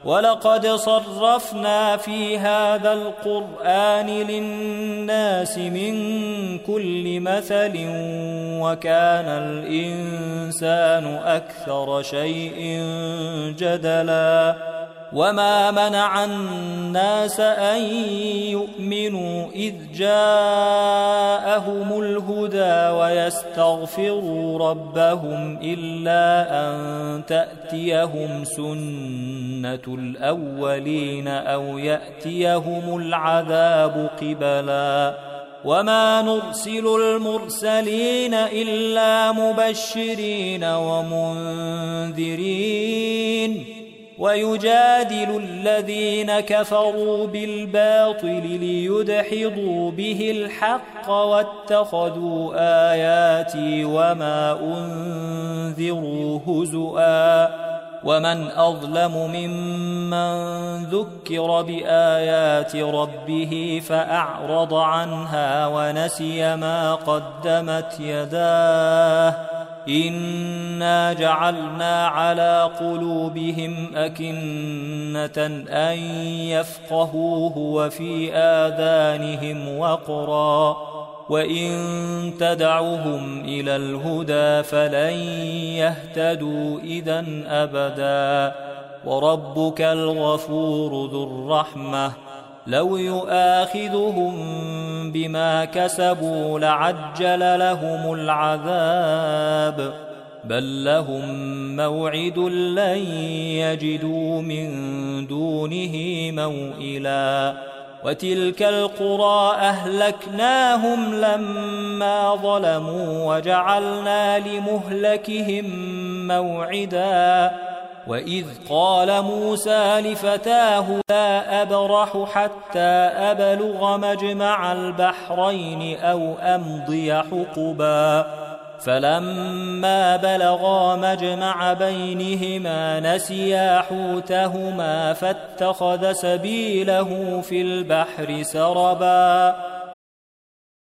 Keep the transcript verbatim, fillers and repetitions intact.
ولقد صرفنا في هذا القرآن للناس من كل مثل وكان الإنسان أكثر شيء جدلا وما منع الناس أن يؤمنوا إذ جاءهم الهدى ويستغفروا ربهم إلا أن تأتيهم سنة الأولين أو يأتيهم العذاب قبلا وما نرسل المرسلين إلا مبشرين ومنذرين ويجادل الذين كفروا بالباطل ليدحضوا به الحق واتخذوا آياتي وما أنذروا هزؤا ومن أظلم ممن ذكر بآيات ربه فأعرض عنها ونسي ما قدمت يداه إنا جعلنا على قلوبهم أكنة أن يفقهوه وفي آذانهم وقرا وإن تدعوهم إلى الهدى فلن يهتدوا إذن أبدا وربك الغفور ذو الرحمة لو يؤاخذهم بما كسبوا لعجل لهم العذاب بل لهم موعد لن يجدوا من دونه موئلا وتلك القرى أهلكناهم لما ظلموا وجعلنا لمهلكهم موعدا وإذ قال موسى لفتاه لا أبرح حتى أبلغ مجمع البحرين أو أمضي حقبا فلما بلغا مجمع بينهما نسيا حوتهما فاتخذ سبيله في البحر سربا